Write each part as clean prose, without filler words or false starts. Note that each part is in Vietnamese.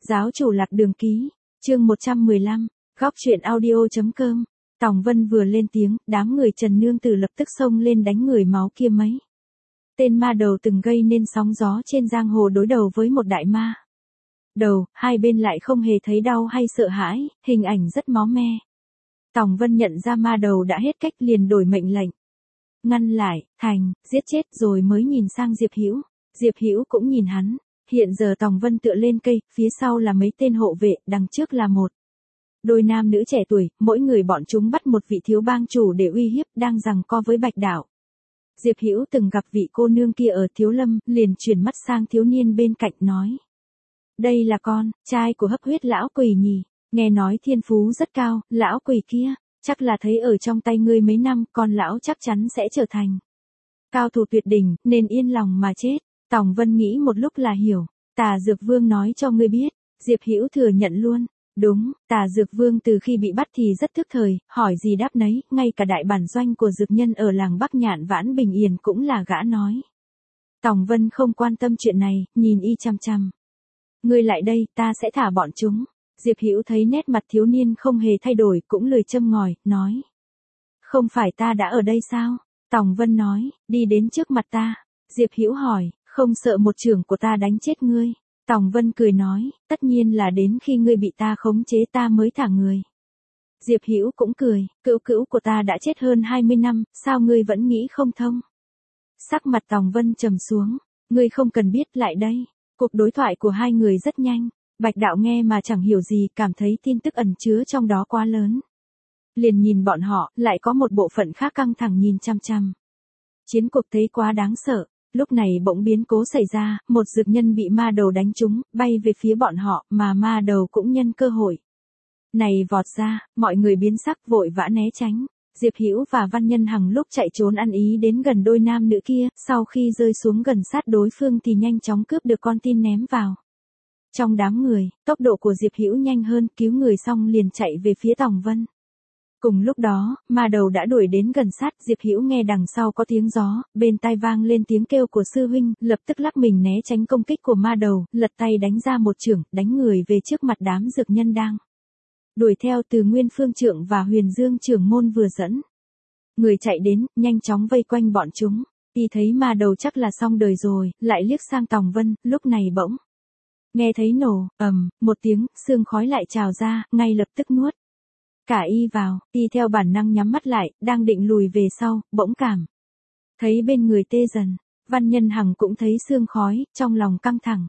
Giáo chủ lạc đường ký, chương 115, góc truyện audio.com. Tòng Vân vừa lên tiếng, đám người Trần Nương Tử lập tức xông lên đánh người máu kia mấy. Tên ma đầu từng gây nên sóng gió trên giang hồ đối đầu với một đại ma đầu, hai bên lại không hề thấy đau hay sợ hãi, hình ảnh rất máu me. Tòng Vân nhận ra ma đầu đã hết cách liền đổi mệnh lệnh. Ngăn lại, thành, giết chết rồi mới nhìn sang Diệp Hữu. Diệp Hữu cũng nhìn hắn. Hiện giờ Tòng Vân tựa lên cây, phía sau là mấy tên hộ vệ, đằng trước là một đôi nam nữ trẻ tuổi, mỗi người bọn chúng bắt một vị thiếu bang chủ để uy hiếp, đang giằng co với Bạch Đạo. Diệp Hữu từng gặp vị cô nương kia ở Thiếu Lâm, liền chuyển mắt sang thiếu niên bên cạnh nói: đây là con trai của Hấp Huyết lão quỷ nhỉ, nghe nói thiên phú rất cao, lão quỷ kia, chắc là thấy ở trong tay ngươi mấy năm, con lão chắc chắn sẽ trở thành cao thủ tuyệt đỉnh, nên yên lòng mà chết. Tòng Vân nghĩ một lúc là hiểu. Tà Dược Vương nói cho ngươi biết. Diệp Hữu thừa nhận luôn. Đúng, Tà Dược Vương từ khi bị bắt thì rất thức thời, hỏi gì đáp nấy, ngay cả đại bản doanh của dược nhân ở làng Bắc Nhạn Vãn Bình Yên cũng là gã nói. Tòng Vân không quan tâm chuyện này, nhìn y chăm chăm. Ngươi lại đây, ta sẽ thả bọn chúng. Diệp Hữu thấy nét mặt thiếu niên không hề thay đổi, cũng lười châm ngòi, nói: không phải ta đã ở đây sao? Tòng Vân nói: đi đến trước mặt ta. Diệp Hữu hỏi: không sợ một chưởng của ta đánh chết ngươi? Tòng Vân cười nói: tất nhiên là đến khi ngươi bị ta khống chế ta mới thả người. Diệp Hữu cũng cười: cữu cữu của ta đã chết hơn 20 năm, sao ngươi vẫn nghĩ không thông? Sắc mặt Tòng Vân trầm xuống: ngươi không cần biết, lại đây. Cuộc đối thoại của hai người rất nhanh. Bạch Đạo nghe mà chẳng hiểu gì, cảm thấy tin tức ẩn chứa trong đó quá lớn. Liền nhìn bọn họ, lại có một bộ phận khác căng thẳng nhìn chăm chăm. Chiến cuộc thấy quá đáng sợ. Lúc này bỗng biến cố xảy ra, một dược nhân bị ma đầu đánh trúng, bay về phía bọn họ, mà ma đầu cũng nhân cơ hội này vọt ra, mọi người biến sắc vội vã né tránh. Diệp Hữu và Văn Nhân Hằng lúc chạy trốn ăn ý đến gần đôi nam nữ kia, sau khi rơi xuống gần sát đối phương thì nhanh chóng cướp được con tin ném vào trong đám người. Tốc độ của Diệp Hữu nhanh hơn, cứu người xong liền chạy về phía Tòng Vân. Cùng lúc đó, ma đầu đã đuổi đến gần sát. Diệp Hữu nghe đằng sau có tiếng gió, bên tai vang lên tiếng kêu của sư huynh, lập tức lắc mình né tránh công kích của ma đầu, lật tay đánh ra một chưởng, đánh người về trước mặt đám dược nhân đang đuổi theo. Từ Nguyên Phương Trượng và Huyền Dương trưởng môn vừa dẫn người chạy đến, nhanh chóng vây quanh bọn chúng. Y thấy ma đầu chắc là xong đời rồi, lại liếc sang Tòng Vân, lúc này bỗng nghe thấy nổ, một tiếng, sương khói lại trào ra, ngay lập tức nuốt cả y vào. Y theo bản năng nhắm mắt lại, đang định lùi về sau, bỗng cảm thấy bên người tê dần. Văn Nhân Hằng cũng thấy sương khói, trong lòng căng thẳng.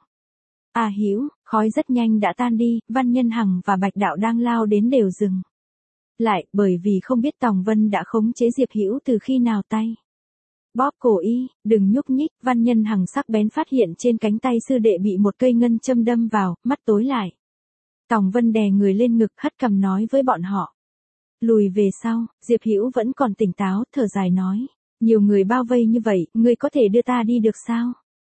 Hữu, khói rất nhanh đã tan đi. Văn Nhân Hằng và Bạch Đạo đang lao đến đều dừng lại, bởi vì không biết Tòng Vân đã khống chế Diệp Hữu từ khi nào. Tay bóp cổ y, đừng nhúc nhích. Văn Nhân Hằng sắc bén phát hiện trên cánh tay sư đệ bị một cây ngân châm đâm vào, mắt tối lại. Tòng Vân đè người lên ngực, hất cằm nói với bọn họ: lùi về sau. Diệp Hữu vẫn còn tỉnh táo, thở dài nói: nhiều người bao vây như vậy, ngươi có thể đưa ta đi được sao?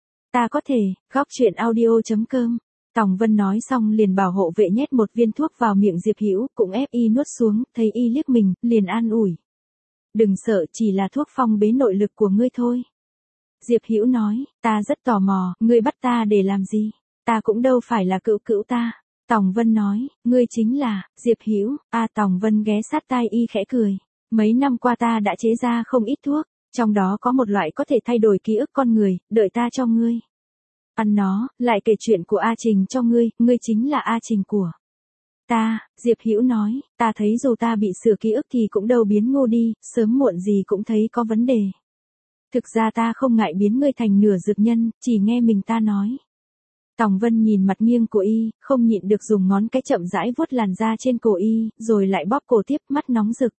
Ta có thể. Góc truyện audio.com. Tòng Vân nói xong liền bảo hộ vệ nhét một viên thuốc vào miệng Diệp Hữu, cũng ép y nuốt xuống. Thấy y liếc mình, liền an ủi: đừng sợ, chỉ là thuốc phong bế nội lực của ngươi thôi. Diệp Hữu nói: ta rất tò mò, ngươi bắt ta để làm gì? Ta cũng đâu phải là cữu cữu ta. Tòng Vân nói: ngươi chính là Diệp Hữu. Tòng Vân ghé sát tai y khẽ cười: mấy năm qua ta đã chế ra không ít thuốc, trong đó có một loại có thể thay đổi ký ức con người, đợi ta cho ngươi ăn nó, lại kể chuyện của A Trình cho ngươi, ngươi chính là A Trình của ta. Diệp Hữu nói: ta thấy dù ta bị sửa ký ức thì cũng đâu biến ngu đi, sớm muộn gì cũng thấy có vấn đề. Thực ra ta không ngại biến ngươi thành nửa dược nhân, chỉ nghe mình ta nói. Tòng Vân nhìn mặt nghiêng của y, không nhịn được dùng ngón cái chậm rãi vuốt làn da trên cổ y, rồi lại bóp cổ tiếp, mắt nóng rực.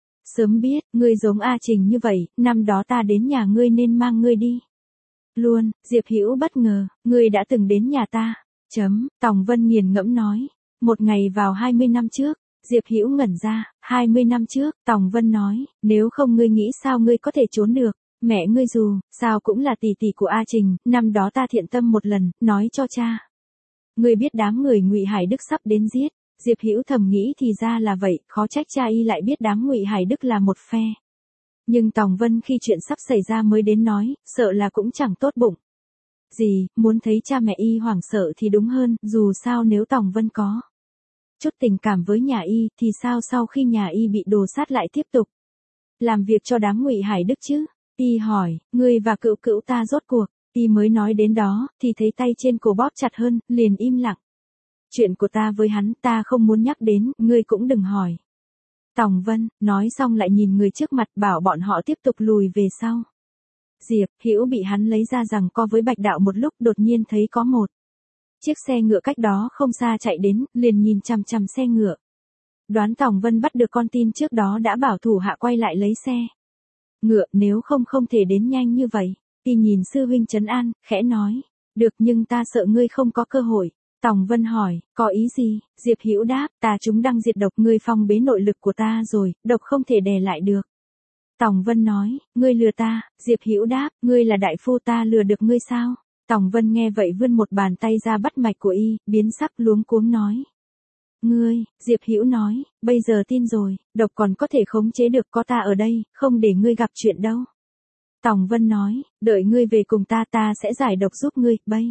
Sớm biết, ngươi giống A Trình như vậy, năm đó ta đến nhà ngươi nên mang ngươi đi luôn. Diệp Hữu bất ngờ: ngươi đã từng đến nhà ta? Tòng Vân nghiền ngẫm nói: một ngày vào 20 năm trước. Diệp Hữu ngẩn ra: 20 năm trước? Tòng Vân nói: nếu không ngươi nghĩ sao ngươi có thể trốn được? Mẹ ngươi dù sao cũng là tỷ tỷ của A Trình, năm đó ta thiện tâm một lần, nói cho cha ngươi biết đám người Ngụy Hải Đức sắp đến giết. Diệp Hữu thầm nghĩ thì ra là vậy, khó trách cha y lại biết đám Ngụy Hải Đức là một phe. Nhưng Tòng Vân khi chuyện sắp xảy ra mới đến nói, sợ là cũng chẳng tốt bụng. Gì, muốn thấy cha mẹ y hoảng sợ thì đúng hơn, dù sao nếu Tòng Vân có chút tình cảm với nhà y thì sao sau khi nhà y bị đồ sát lại tiếp tục làm việc cho đám Ngụy Hải Đức chứ? Y hỏi, ngươi và cữu cữu ta rốt cuộc, y mới nói đến đó, thì thấy tay trên cổ bóp chặt hơn, liền im lặng. Chuyện của ta với hắn ta không muốn nhắc đến, ngươi cũng đừng hỏi. Tòng Vân, nói xong lại nhìn người trước mặt bảo bọn họ tiếp tục lùi về sau. Diệp Hữu bị hắn lấy ra rằng co với Bạch Đạo một lúc đột nhiên thấy có một chiếc xe ngựa cách đó không xa chạy đến, liền nhìn chằm chằm xe ngựa. Đoán Tòng Vân bắt được con tin trước đó đã bảo thủ hạ quay lại lấy xe ngựa, nếu không không thể đến nhanh như vậy. Y nhìn sư huynh trấn an, khẽ nói, được nhưng ta sợ ngươi không có cơ hội. Tòng Vân hỏi, có ý gì? Diệp Hữu đáp, ta chúng đang diệt độc, ngươi phong bế nội lực của ta rồi, độc không thể đè lại được. Tòng Vân nói, ngươi lừa ta. Diệp Hữu đáp, ngươi là đại phu, ta lừa được ngươi sao? Tòng Vân nghe vậy vươn một bàn tay ra bắt mạch của y, biến sắc luống cuống nói. Ngươi, Diệp Hữu nói, bây giờ tin rồi, độc còn có thể khống chế được, có ta ở đây, không để ngươi gặp chuyện đâu. Tòng Vân nói, đợi ngươi về cùng ta, ta sẽ giải độc giúp ngươi, bây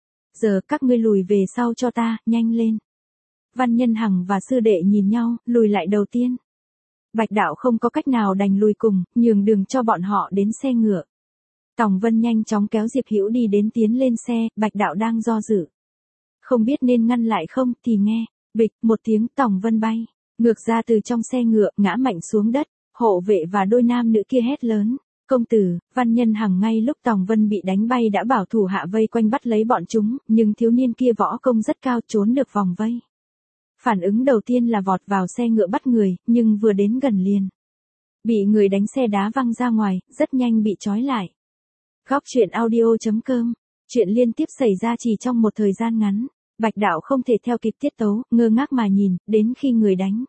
giờ các ngươi lùi về sau cho ta, nhanh lên. Văn Nhân Hằng và sư đệ nhìn nhau, lùi lại đầu tiên. Bạch Đạo không có cách nào đành lùi cùng, nhường đường cho bọn họ đến xe ngựa. Tòng Vân nhanh chóng kéo Diệp Hữu đi đến tiến lên xe, Bạch Đạo đang do dự. Không biết nên ngăn lại không, thì nghe, bịch, một tiếng, Tòng Vân bay ngược ra từ trong xe ngựa, ngã mạnh xuống đất. Hộ vệ và đôi nam nữ kia hét lớn, công tử. Văn Nhân Hằng ngay lúc Tòng Vân bị đánh bay đã bảo thủ hạ vây quanh bắt lấy bọn chúng, nhưng thiếu niên kia võ công rất cao, trốn được vòng vây. Phản ứng đầu tiên là vọt vào xe ngựa bắt người, nhưng vừa đến gần liền bị người đánh xe đá văng ra ngoài, rất nhanh bị trói lại. Góc truyện audio.com. Chuyện liên tiếp xảy ra chỉ trong một thời gian ngắn. Bạch Đạo không thể theo kịp tiết tấu, ngơ ngác mà nhìn, đến khi người đánh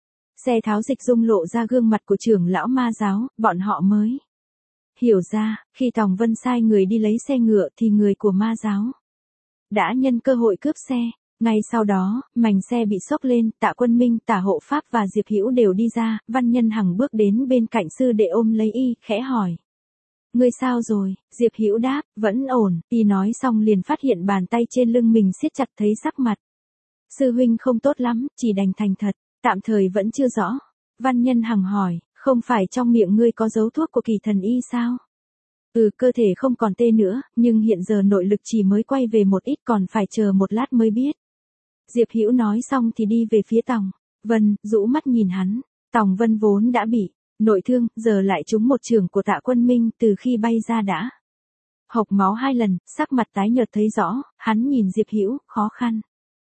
xe tháo dịch dung lộ ra gương mặt của trưởng lão ma giáo, bọn họ mới hiểu ra, khi Tòng Vân sai người đi lấy xe ngựa thì người của ma giáo đã nhân cơ hội cướp xe. Ngay sau đó, mành xe bị xốc lên, Tạ Quân Minh, Tả Hộ Pháp và Diệp Hữu đều đi ra, Văn Nhân Hằng bước đến bên cạnh sư đệ ôm lấy y, khẽ hỏi. Ngươi sao rồi? Diệp Hữu đáp, vẫn ổn. Y nói xong liền phát hiện bàn tay trên lưng mình siết chặt, thấy sắc mặt sư huynh không tốt lắm, chỉ đành thành thật, tạm thời vẫn chưa rõ. Văn Nhân Hằng hỏi, không phải trong miệng ngươi có dấu thuốc của Kỳ Thần Y sao? Cơ thể không còn tê nữa, nhưng hiện giờ nội lực chỉ mới quay về một ít, còn phải chờ một lát mới biết. Diệp Hữu nói xong thì đi về phía Tòng Vân, rũ mắt nhìn hắn. Tòng Vân vốn đã bị nội thương, giờ lại trúng một chưởng của Tạ Quân Minh, từ khi bay ra đã hộc máu 2 lần, sắc mặt tái nhợt thấy rõ. Hắn nhìn Diệp Hữu, khó khăn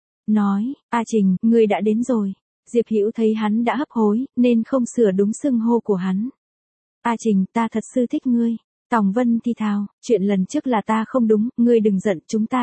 nói, A Trình, ngươi đã đến rồi. Diệp Hữu thấy hắn đã hấp hối, nên không sửa đúng xưng hô của hắn. A Trình, ta thật sự thích ngươi. Tòng Vân thì thào, chuyện lần trước là ta không đúng, ngươi đừng giận, chúng ta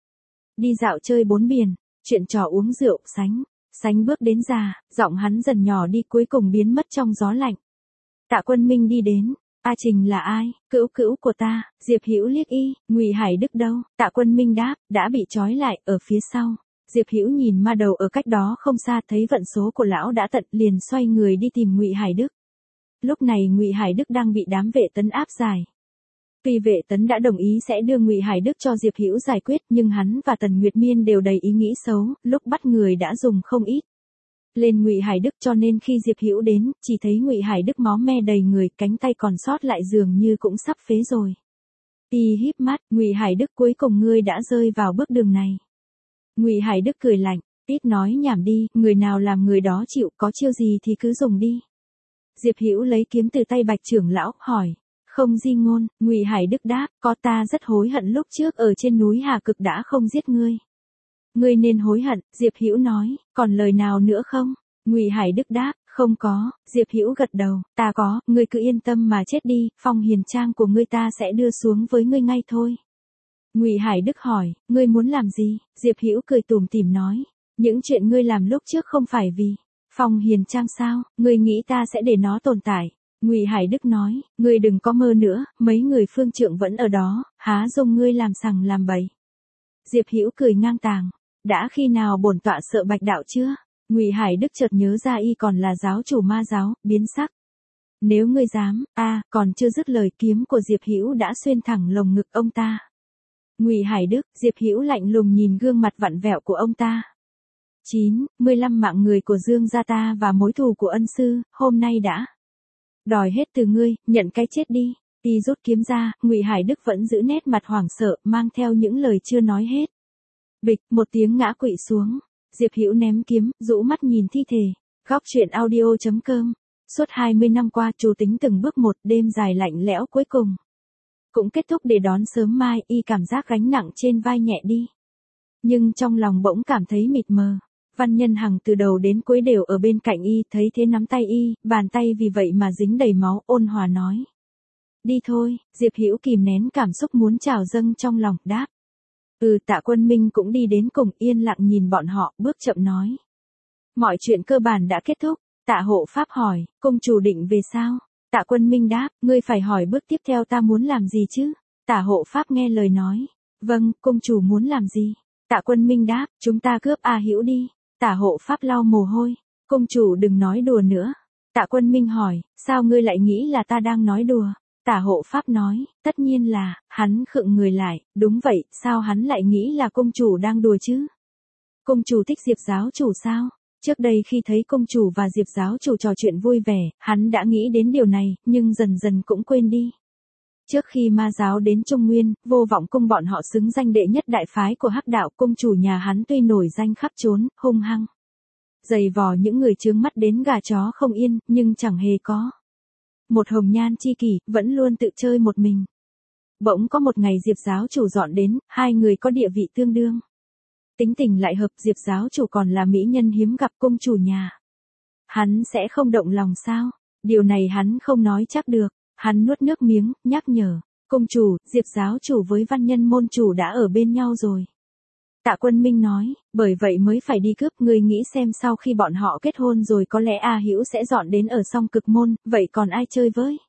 đi dạo chơi 4 biển. Chuyện trò uống rượu, Sánh bước đến già, giọng hắn dần nhỏ đi, cuối cùng biến mất trong gió lạnh. Tạ Quân Minh đi đến, A Trình là ai? Cữu cữu của ta. Diệp Hữu liếc y, Ngụy Hải Đức đâu? Tạ Quân Minh đáp, đã bị trói lại ở phía sau. Diệp Hữu nhìn ma đầu ở cách đó không xa, thấy vận số của lão đã tận, liền xoay người đi tìm Ngụy Hải Đức. Lúc này Ngụy Hải Đức đang bị đám vệ tấn áp giải. Tuy vệ tấn đã đồng ý sẽ đưa Ngụy Hải Đức cho Diệp Hữu giải quyết, nhưng hắn và Tần Nguyệt Miên đều đầy ý nghĩ xấu, lúc bắt người đã dùng không ít lên Ngụy Hải Đức, cho nên khi Diệp Hữu đến, chỉ thấy Ngụy Hải Đức máu me đầy người, cánh tay còn sót lại dường như cũng sắp phế rồi. Y híp mắt, Ngụy Hải Đức, cuối cùng ngươi đã rơi vào bước đường này. Ngụy Hải Đức cười lạnh, ít nói nhảm đi, người nào làm người đó chịu, có chiêu gì thì cứ dùng đi. Diệp Hữu lấy kiếm từ tay Bạch trưởng lão, hỏi. Không di ngôn. Ngụy Hải Đức đáp, có, ta rất hối hận lúc trước ở trên núi Hà Cực đã không giết ngươi. Ngươi nên hối hận. Diệp Hữu nói, còn lời nào nữa không? Ngụy Hải Đức đáp, không có. Diệp Hữu gật đầu, ta có, ngươi cứ yên tâm mà chết đi, Phong Hiền Trang của ngươi ta sẽ đưa xuống với ngươi ngay thôi. Ngụy Hải Đức hỏi, ngươi muốn làm gì? Diệp Hữu cười tủm tỉm nói, những chuyện ngươi làm lúc trước không phải vì Phong Hiền Trang sao? Ngươi nghĩ ta sẽ để nó tồn tại? Ngụy Hải Đức nói, ngươi đừng có mơ nữa, mấy người phương trượng vẫn ở đó, há dung ngươi làm sằng làm bậy. Diệp Hữu cười ngang tàng, đã khi nào bổn tọa sợ Bạch Đạo chưa? Ngụy Hải Đức chợt nhớ ra y còn là giáo chủ ma giáo, biến sắc. Nếu ngươi dám, còn chưa dứt lời, kiếm của Diệp Hữu đã xuyên thẳng lồng ngực ông ta. Ngụy Hải Đức, Diệp Hữu lạnh lùng nhìn gương mặt vặn vẹo của ông ta. 15 mạng người của Dương gia ta và mối thù của ân sư, hôm nay đã đòi hết từ ngươi, nhận cái chết đi. Y rút kiếm ra, Ngụy Hải Đức vẫn giữ nét mặt hoảng sợ, mang theo những lời chưa nói hết. Bịch, một tiếng ngã quỵ xuống. Diệp Hữu ném kiếm, rũ mắt nhìn thi thể. Góc truyện audio.com. Suốt 20 năm qua, Chu Tính từng bước một, đêm dài lạnh lẽo cuối cùng cũng kết thúc để đón sớm mai. Y cảm giác gánh nặng trên vai nhẹ đi, nhưng trong lòng bỗng cảm thấy mịt mờ. Văn Nhân Hằng từ đầu đến cuối đều ở bên cạnh Y, thấy thế nắm tay Y, bàn tay vì vậy mà dính đầy máu, ôn hòa nói: đi thôi. Diệp Hữu kìm nén cảm xúc muốn trào dâng trong lòng, đáp: Tạ Quân Minh cũng đi đến cùng, yên lặng nhìn bọn họ, bước chậm nói: mọi chuyện cơ bản đã kết thúc. Tạ Hộ Pháp hỏi: công chủ định về sao? Tạ Quân Minh đáp: ngươi phải hỏi bước tiếp theo ta muốn làm gì chứ? Tạ Hộ Pháp nghe lời nói: vâng, công chủ muốn làm gì? Tạ Quân Minh đáp: chúng ta cướp A Hữu đi. Tạ Hộ Pháp lau mồ hôi: công chủ đừng nói đùa nữa. Tạ Quân Minh hỏi: sao ngươi lại nghĩ là ta đang nói đùa? Tạ Hộ Pháp nói: tất nhiên là. Hắn khựng người lại: đúng vậy, sao hắn lại nghĩ là công chủ đang đùa chứ? Công chủ thích Diệp giáo chủ sao? Trước đây khi thấy công chủ và Diệp giáo chủ trò chuyện vui vẻ, hắn đã nghĩ đến điều này, nhưng dần dần cũng quên đi. Trước khi ma giáo đến Trung Nguyên, Vô Vọng Cung bọn họ xứng danh đệ nhất đại phái của Hắc đạo, công chủ nhà hắn tuy nổi danh khắp trốn, hung hăng giày vò những người chướng mắt đến gà chó không yên, nhưng chẳng hề có một hồng nhan chi kỷ, vẫn luôn tự chơi một mình. Bỗng có một ngày Diệp giáo chủ dọn đến, hai người có địa vị tương đương, tính tình lại hợp. Diệp giáo chủ còn là mỹ nhân hiếm gặp, công chủ nhà hắn sẽ không động lòng sao? Điều này hắn không nói chắc được. Hắn nuốt nước miếng, nhắc nhở: công chủ, Diệp giáo chủ với Văn Nhân môn chủ đã ở bên nhau rồi. Tạ Quân Minh nói: bởi vậy mới phải đi cướp. Ngươi nghĩ xem, sau khi bọn họ kết hôn rồi có lẽ A Hữu sẽ dọn đến ở Song Cực môn, vậy còn ai chơi với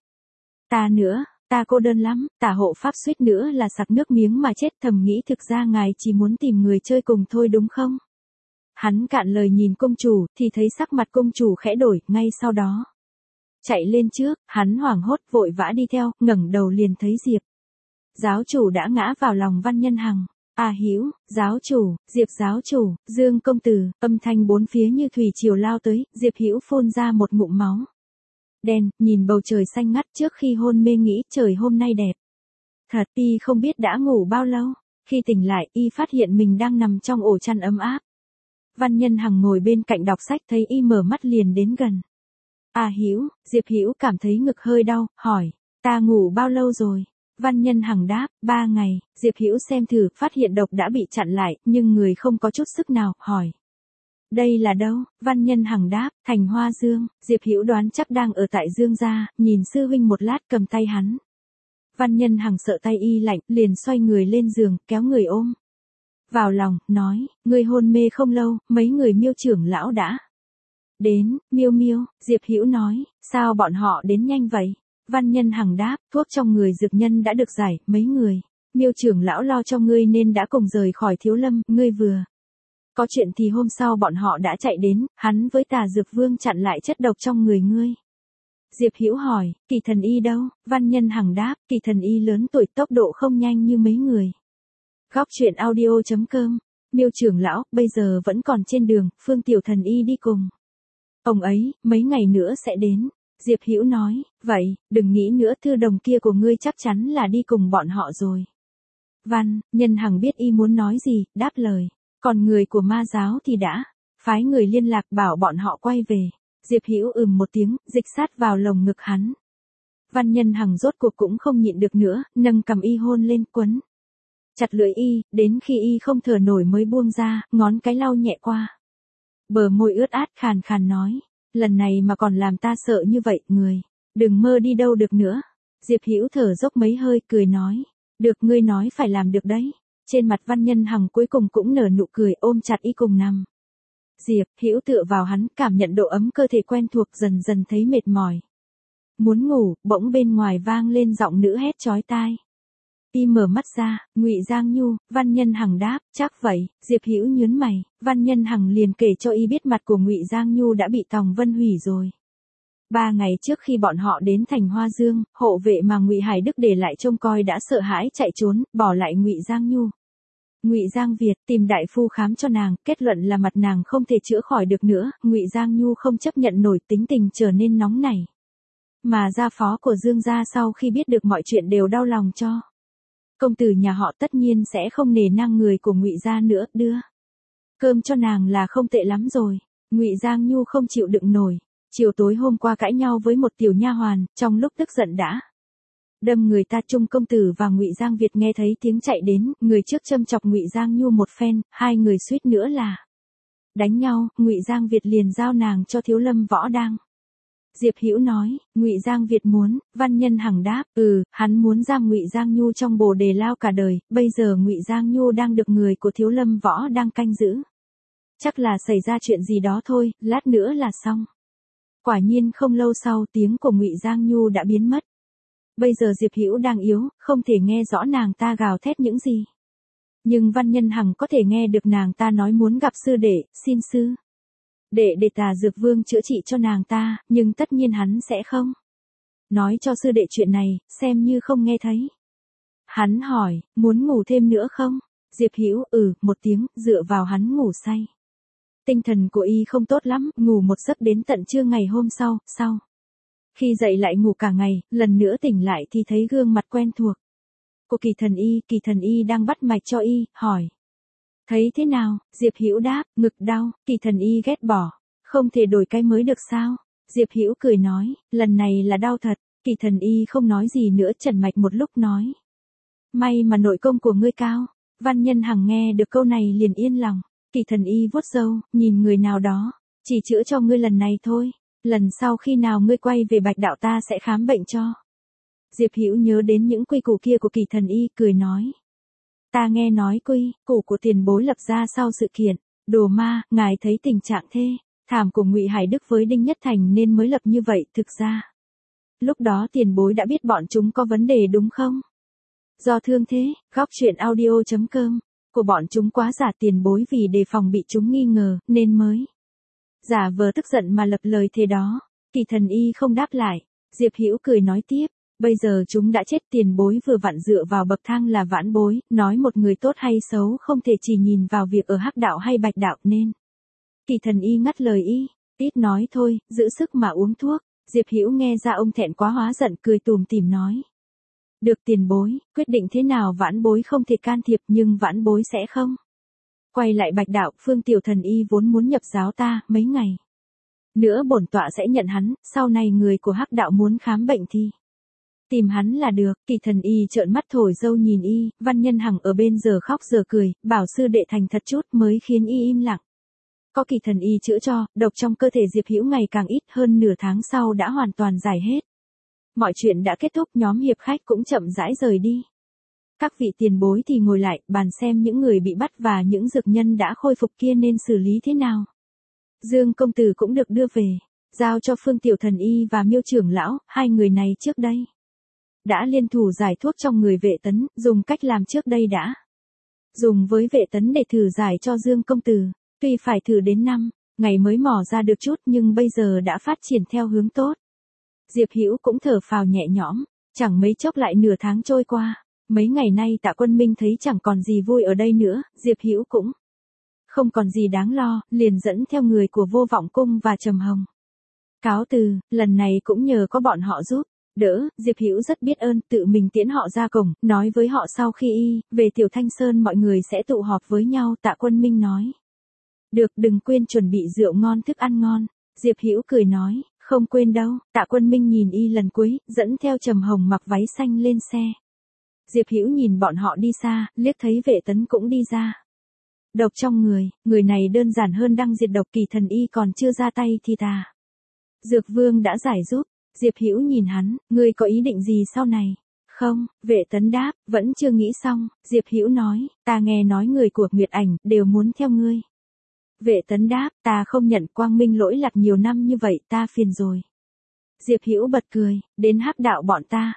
ta nữa? Ta cô đơn lắm. Tạ Hộ Pháp suýt nữa là sặc nước miếng mà chết, thầm nghĩ thực ra ngài chỉ muốn tìm người chơi cùng thôi đúng không? Hắn cạn lời nhìn công chủ, thì thấy sắc mặt công chủ khẽ đổi, ngay sau đó chạy lên trước. Hắn hoảng hốt vội vã đi theo, ngẩng đầu liền thấy Diệp giáo chủ đã ngã vào lòng Văn Nhân Hằng. A Hữu, giáo chủ, Diệp giáo chủ, Dương công tử, âm thanh bốn phía như thủy triều lao tới. Diệp Hữu phun ra một ngụm máu đen, nhìn bầu trời xanh ngắt. Trước khi hôn mê nghĩ trời hôm nay đẹp thật. Y không biết đã ngủ bao lâu. Khi tỉnh lại, Y phát hiện mình đang nằm trong ổ chăn ấm áp. Văn Nhân Hằng ngồi bên cạnh đọc sách, thấy Y mở mắt liền đến gần. A Hữu, Diệp Hữu cảm thấy ngực hơi đau, hỏi: ta ngủ bao lâu rồi? Văn Nhân Hằng đáp: 3 ngày. Diệp Hữu xem thử, phát hiện độc đã bị chặn lại, nhưng người không có chút sức nào, hỏi: đây là đâu? Văn Nhân Hằng đáp: Thành Hoa Dương. Diệp Hữu đoán chắc đang ở tại Dương gia, nhìn sư huynh một lát, cầm tay hắn. Văn Nhân Hằng sợ tay Y lạnh, liền xoay người lên giường, kéo người ôm vào lòng, nói: ngươi hôn mê không lâu, mấy người Miêu trưởng lão đã đến. Miêu Miêu, Diệp Hữu nói: sao bọn họ đến nhanh vậy? Văn Nhân Hằng đáp: thuốc trong người dược nhân đã được giải, mấy người Miêu trưởng lão lo cho ngươi nên đã cùng rời khỏi Thiếu Lâm, ngươi vừa có chuyện thì hôm sau bọn họ đã chạy đến, hắn với Tà Dược Vương chặn lại chất độc trong người ngươi. Diệp Hữu hỏi: Kỳ Thần Y đâu? Văn Nhân Hằng đáp: Kỳ Thần Y lớn tuổi, tốc độ không nhanh như mấy người. Góc truyện audio.com. Miêu trưởng lão bây giờ vẫn còn trên đường, Phương Tiểu Thần Y đi cùng ông ấy, mấy ngày nữa sẽ đến. Diệp Hữu nói: vậy, đừng nghĩ nữa, thư đồng kia của ngươi chắc chắn là đi cùng bọn họ rồi. Văn Nhân Hằng biết Y muốn nói gì, đáp lời: còn người của ma giáo thì đã phái người liên lạc bảo bọn họ quay về. Diệp Hữu một tiếng, dịch sát vào lồng ngực hắn. Văn Nhân Hằng rốt cuộc cũng không nhịn được nữa, nâng cầm Y hôn lên, quấn chặt lưỡi Y, đến khi Y không thở nổi mới buông ra, ngón cái lau nhẹ qua bờ môi ướt át, khàn khàn nói: lần này mà còn làm ta sợ như vậy, người đừng mơ đi đâu được nữa. Diệp Hữu thở dốc mấy hơi, cười nói: được, ngươi nói phải làm được đấy. Trên mặt Văn Nhân Hằng cuối cùng cũng nở nụ cười, ôm chặt Y cùng nằm. Diệp Hữu tựa vào hắn, cảm nhận độ ấm cơ thể quen thuộc, dần dần thấy mệt mỏi, muốn ngủ. Bỗng bên ngoài vang lên giọng nữ hét chói tai. Y mở mắt ra: Ngụy Giang Nhu. Văn Nhân Hằng đáp: chắc vậy. Diệp Hữu nhướng mày. Văn Nhân Hằng liền kể cho Y biết mặt của Ngụy Giang Nhu đã bị Tòng Vân hủy rồi. 3 ngày trước khi bọn họ đến thành Hoa Dương, hộ vệ mà Ngụy Hải Đức để lại trông coi đã sợ hãi chạy trốn, bỏ lại Ngụy Giang Nhu. Ngụy Giang Việt tìm đại phu khám cho nàng, kết luận là mặt nàng không thể chữa khỏi được nữa, Ngụy Giang Nhu không chấp nhận nổi, tính tình trở nên nóng nảy. Mà gia phó của Dương gia sau khi biết được mọi chuyện đều đau lòng cho. Công tử nhà họ tất nhiên sẽ không nể nang người của Ngụy gia nữa, đưa cơm cho nàng là không tệ lắm rồi. Ngụy Giang Nhu không chịu đựng nổi, chiều tối hôm qua cãi nhau với một tiểu nha hoàn, trong lúc tức giận đã đâm người ta. Trung công tử và Ngụy Giang Việt nghe thấy tiếng chạy đến, người trước châm chọc Ngụy Giang Nhu một phen, hai người suýt nữa là đánh nhau, Ngụy Giang Việt liền giao nàng cho Thiếu Lâm Võ Đang. Diệp Hữu nói, Ngụy Giang Việt muốn, Văn Nhân Hằng đáp, hắn muốn giam Ngụy Giang Nhu trong bồ đề lao cả đời, bây giờ Ngụy Giang Nhu đang được người của Thiếu Lâm Võ đang canh giữ. Chắc là xảy ra chuyện gì đó thôi, lát nữa là xong. Quả nhiên không lâu sau tiếng của Ngụy Giang Nhu đã biến mất. Bây giờ Diệp Hữu đang yếu, không thể nghe rõ nàng ta gào thét những gì. Nhưng Văn Nhân Hằng có thể nghe được nàng ta nói muốn gặp sư đệ, xin sư để Tà Dược Vương chữa trị cho nàng ta, nhưng tất nhiên hắn sẽ không nói cho sư đệ chuyện này, xem như không nghe thấy. Hắn hỏi, muốn ngủ thêm nữa không? Diệp Hữu một tiếng, dựa vào hắn ngủ say. Tinh thần của y không tốt lắm, ngủ một giấc đến tận trưa ngày hôm sau. Khi dậy lại ngủ cả ngày, lần nữa tỉnh lại thì thấy gương mặt quen thuộc của Kỳ Thần Y đang bắt mạch cho y, hỏi. Thấy thế nào? Diệp Hữu đáp, ngực đau. Kỳ Thần Y ghét bỏ. Không thể đổi cái mới được sao? Diệp Hữu cười nói, lần này là đau thật. Kỳ Thần Y không nói gì nữa, trần mạch một lúc nói. May mà nội công của ngươi cao. Văn Nhân Hằng nghe được câu này liền yên lòng. Kỳ Thần Y vuốt râu, nhìn người nào đó. Chỉ chữa cho ngươi lần này thôi. Lần sau khi nào ngươi quay về Bạch Đạo ta sẽ khám bệnh cho. Diệp Hữu nhớ đến những quy củ kia của Kỳ Thần Y, cười nói. Ta nghe nói quy củ của tiền bối lập ra sau sự kiện. Đồ ma, ngài thấy tình trạng thê thảm của Ngụy Hải Đức với Đinh Nhất Thành nên mới lập như vậy, thực ra. Lúc đó tiền bối đã biết bọn chúng có vấn đề đúng không? Do thương thế, góc truyện audio.com của bọn chúng quá giả, tiền bối vì đề phòng bị chúng nghi ngờ, nên mới giả vờ tức giận mà lập lời thế đó. Kỳ Thần Y không đáp lại. Diệp Hữu cười nói tiếp, bây giờ chúng đã chết, tiền bối vừa vặn dựa vào bậc thang là vãn bối, nói một người tốt hay xấu không thể chỉ nhìn vào việc ở Hắc Đạo hay Bạch Đạo nên. Kỳ Thần Y ngắt lời y, ít nói thôi, giữ sức mà uống thuốc. Diệp Hữu nghe ra ông thẹn quá hóa giận, cười tủm tỉm nói. Được tiền bối, quyết định thế nào vãn bối không thể can thiệp, nhưng vãn bối sẽ không quay lại Bạch Đạo. Phương Tiểu Thần Y vốn muốn nhập giáo ta, mấy ngày nữa bổn tọa sẽ nhận hắn, sau này người của Hắc Đạo muốn khám bệnh thì tìm hắn là được. Kỳ Thần Y trợn mắt thổi dâu nhìn y, Văn Nhân Hằng ở bên giờ khóc giờ cười, bảo sư đệ thành thật chút mới khiến y im lặng. Có Kỳ Thần Y chữa cho, độc trong cơ thể Diệp Hữu ngày càng ít, hơn nửa tháng sau đã hoàn toàn giải hết. Mọi chuyện đã kết thúc, nhóm hiệp khách cũng chậm rãi rời đi. Các vị tiền bối thì ngồi lại, bàn xem những người bị bắt và những dược nhân đã khôi phục kia nên xử lý thế nào. Dương công tử cũng được đưa về, giao cho Phương Tiểu Thần Y và Miêu trưởng lão, hai người này trước đây đã liên thủ giải thuốc trong người Vệ Tấn, dùng cách làm trước đây đã dùng với Vệ Tấn để thử giải cho Dương công tử. Tuy phải thử đến 5 ngày mới mò ra được chút, nhưng bây giờ đã phát triển theo hướng tốt. Diệp Hữu cũng thở phào nhẹ nhõm, chẳng mấy chốc lại nửa tháng trôi qua. Mấy ngày nay Tạ Quân Minh thấy chẳng còn gì vui ở đây nữa, Diệp Hữu cũng không còn gì đáng lo, liền dẫn theo người của Vô Vọng Cung và Trầm Hồng cáo từ. Lần này cũng nhờ có bọn họ giúp đỡ, Diệp Hữu rất biết ơn, tự mình tiễn họ ra cổng, nói với họ sau khi về Tiểu Thanh Sơn mọi người sẽ tụ họp với nhau. Tạ Quân Minh nói, được, đừng quên chuẩn bị rượu ngon thức ăn ngon. Diệp Hữu cười nói, không quên đâu. Tạ Quân Minh nhìn y lần cuối, dẫn theo Trầm Hồng mặc váy xanh lên xe. Diệp Hữu nhìn bọn họ đi xa, liếc thấy Vệ Tấn cũng đi ra. Độc trong người này đơn giản hơn đang diệt độc. Kỳ Thần Y còn chưa ra tay thì Tà Dược Vương đã giải giúp. Diệp Hữu nhìn hắn, ngươi có ý định gì sau này? Không, Vệ Tấn đáp, vẫn chưa nghĩ xong. Diệp Hữu nói, ta nghe nói người của Nguyệt Ảnh đều muốn theo ngươi. Vệ Tấn đáp, ta không nhận quang minh lỗi lạc nhiều năm như vậy, ta phiền rồi. Diệp Hữu bật cười, đến Hắc Đạo bọn ta.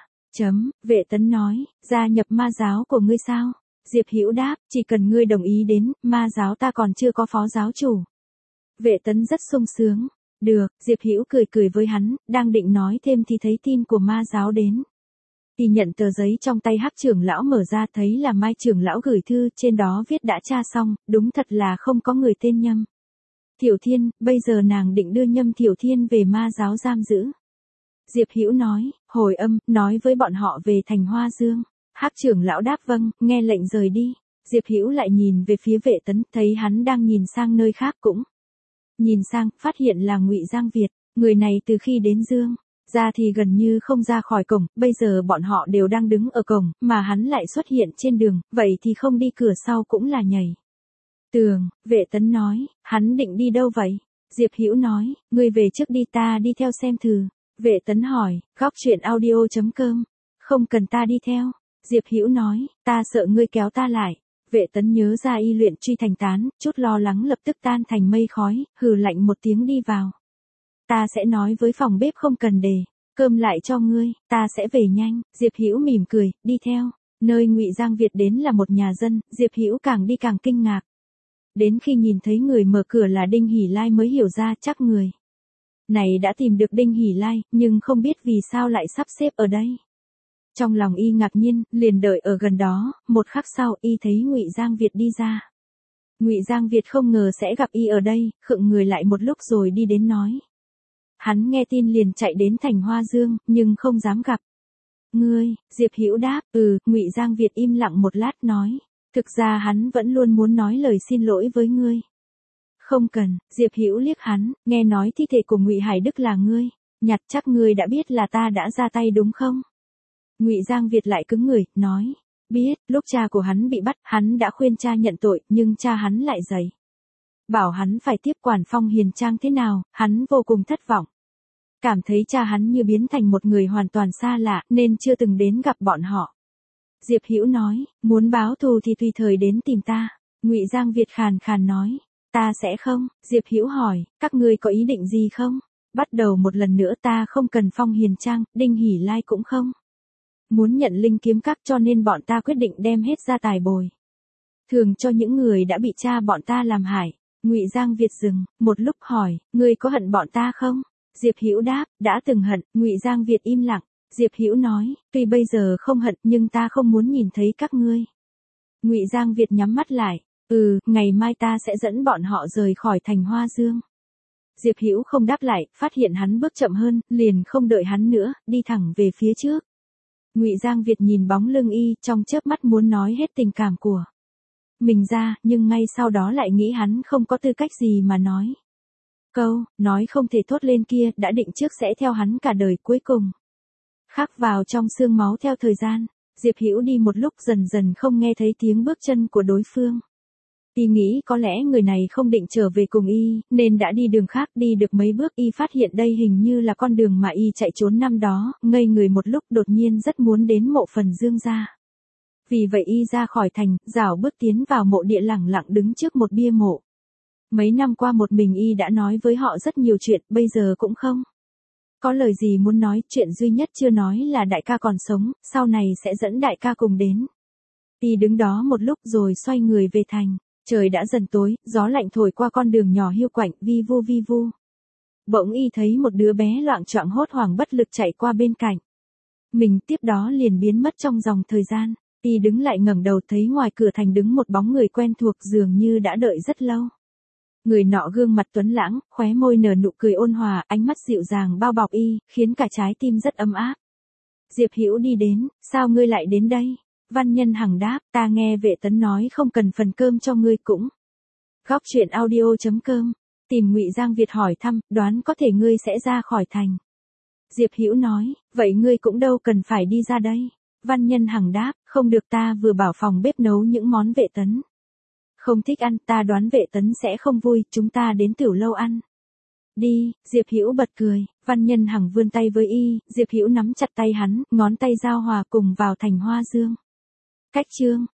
Vệ Tấn nói, gia nhập ma giáo của ngươi sao? Diệp Hữu đáp, chỉ cần ngươi đồng ý đến, ma giáo ta còn chưa có phó giáo chủ. Vệ Tấn rất sung sướng, Được, Diệp Hữu cười cười với hắn, đang định nói thêm thì thấy tin của ma giáo đến. Y nhận tờ giấy trong tay Hắc trưởng lão mở ra thấy là Mai trưởng lão gửi thư, trên đó viết đã tra xong, đúng thật là không có người tên Nhâm Tiểu Thiên, bây giờ nàng định đưa Nhâm Tiểu Thiên về ma giáo giam giữ. Diệp Hữu nói, hồi âm, nói với bọn họ về thành Hoa Dương. Hắc trưởng lão đáp vâng, nghe lệnh rời đi. Diệp Hữu lại nhìn về phía Vệ Tấn, thấy hắn đang nhìn sang nơi khác cũng. Nhìn sang, phát hiện là Ngụy Giang Việt, người này từ khi đến Dương ra thì gần như không ra khỏi cổng, bây giờ bọn họ đều đang đứng ở cổng, mà hắn lại xuất hiện trên đường, vậy thì không đi cửa sau cũng là nhảy tường. Vệ Tấn nói, hắn định đi đâu vậy? Diệp Hữu nói, ngươi về trước đi, ta đi theo xem thử. Vệ Tấn hỏi, góc truyện audio.com, không cần ta đi theo. Diệp Hữu nói, ta sợ ngươi kéo ta lại. Vệ Tấn nhớ ra y luyện truy thành tán, chút lo lắng lập tức tan thành mây khói, hừ lạnh một tiếng đi vào. Ta sẽ nói với phòng bếp không cần để cơm lại cho ngươi, ta sẽ về nhanh. Diệp Hữu mỉm cười, đi theo. Nơi Ngụy Giang Việt đến là một nhà dân, Diệp Hữu càng đi càng kinh ngạc. Đến khi nhìn thấy người mở cửa là Đinh Hỷ Lai mới hiểu ra chắc người này đã tìm được Đinh Hỷ Lai, nhưng không biết vì sao lại sắp xếp ở đây. Trong lòng y ngạc nhiên, liền đợi ở gần đó, một khắc sau y thấy Ngụy Giang Việt đi ra. Ngụy Giang Việt không ngờ sẽ gặp y ở đây, khựng người lại một lúc rồi đi đến nói. Hắn nghe tin liền chạy đến thành Hoa Dương, nhưng không dám gặp. Ngươi, Diệp Hữu đáp, Ngụy Giang Việt im lặng một lát nói. Thực ra hắn vẫn luôn muốn nói lời xin lỗi với ngươi. Không cần, Diệp Hữu liếc hắn, nghe nói thi thể của Ngụy Hải Đức là ngươi nhặt, chắc ngươi đã biết là ta đã ra tay đúng không? Ngụy Giang Việt lại cứng người, nói, biết, lúc cha của hắn bị bắt, hắn đã khuyên cha nhận tội, nhưng cha hắn lại dạy bảo hắn phải tiếp quản Phong Hiền Trang thế nào, hắn vô cùng thất vọng. Cảm thấy cha hắn như biến thành một người hoàn toàn xa lạ, nên chưa từng đến gặp bọn họ. Diệp Hữu nói, muốn báo thù thì tùy thời đến tìm ta. Ngụy Giang Việt khàn khàn nói, ta sẽ không. Diệp Hữu hỏi, các ngươi có ý định gì không? Bắt đầu một lần nữa, ta không cần Phong Hiền Trang, Đinh Hỷ Lai cũng không muốn nhận Linh Kiếm Các, cho nên bọn ta quyết định đem hết gia tài bồi thường cho những người đã bị cha bọn ta làm hại. Ngụy Giang Việt dừng một lúc hỏi, ngươi có hận bọn ta không? Diệp Hữu đáp, đã từng hận. Ngụy Giang Việt im lặng. Diệp Hữu nói, tuy bây giờ không hận nhưng ta không muốn nhìn thấy các ngươi. Ngụy Giang Việt nhắm mắt lại, ngày mai ta sẽ dẫn bọn họ rời khỏi thành Hoa Dương. Diệp Hữu không đáp lại, phát hiện hắn bước chậm hơn, liền không đợi hắn nữa, đi thẳng về phía trước. Ngụy Giang Việt nhìn bóng lưng y, trong chớp mắt muốn nói hết tình cảm của mình ra, nhưng ngay sau đó lại nghĩ hắn không có tư cách gì mà nói. Câu nói không thể thốt lên kia đã định trước sẽ theo hắn cả đời, cuối cùng khắc vào trong xương máu theo thời gian. Diệp Hữu đi một lúc dần dần không nghe thấy tiếng bước chân của đối phương. Y nghĩ có lẽ người này không định trở về cùng y, nên đã đi đường khác. Đi được mấy bước y phát hiện đây hình như là con đường mà y chạy trốn năm đó, ngây người một lúc đột nhiên rất muốn đến mộ phần Dương gia. Vì vậy y ra khỏi thành, rảo bước tiến vào mộ địa, lẳng lặng đứng trước một bia mộ. Mấy năm qua một mình y đã nói với họ rất nhiều chuyện, bây giờ cũng không có lời gì muốn nói, chuyện duy nhất chưa nói là đại ca còn sống, sau này sẽ dẫn đại ca cùng đến. Y đứng đó một lúc rồi xoay người về thành. Trời đã dần tối, gió lạnh thổi qua con đường nhỏ hiu quạnh, vi vu vi vu. Bỗng y thấy một đứa bé loạng choạng hốt hoảng bất lực chạy qua bên cạnh mình, tiếp đó liền biến mất trong dòng thời gian. Y đứng lại ngẩng đầu thấy ngoài cửa thành đứng một bóng người quen thuộc, dường như đã đợi rất lâu. Người nọ gương mặt tuấn lãng, khóe môi nở nụ cười ôn hòa, ánh mắt dịu dàng bao bọc y, khiến cả trái tim rất ấm áp. Diệp Hữu đi đến, sao ngươi lại đến đây? Văn Nhân Hằng đáp, ta nghe Vệ Tấn nói không cần phần cơm cho ngươi cũng. Góc truyện audio.com, tìm Ngụy Giang Việt hỏi thăm, đoán có thể ngươi sẽ ra khỏi thành. Diệp Hữu nói, vậy ngươi cũng đâu cần phải đi ra đây. Văn Nhân Hằng đáp, không được, ta vừa bảo phòng bếp nấu những món Vệ Tấn không thích ăn, ta đoán Vệ Tấn sẽ không vui, chúng ta đến tiểu lâu ăn. Đi. Diệp Hữu bật cười. Văn Nhân Hằng vươn tay với y, Diệp Hữu nắm chặt tay hắn, ngón tay giao hòa cùng vào thành Hoa Dương. Cách chương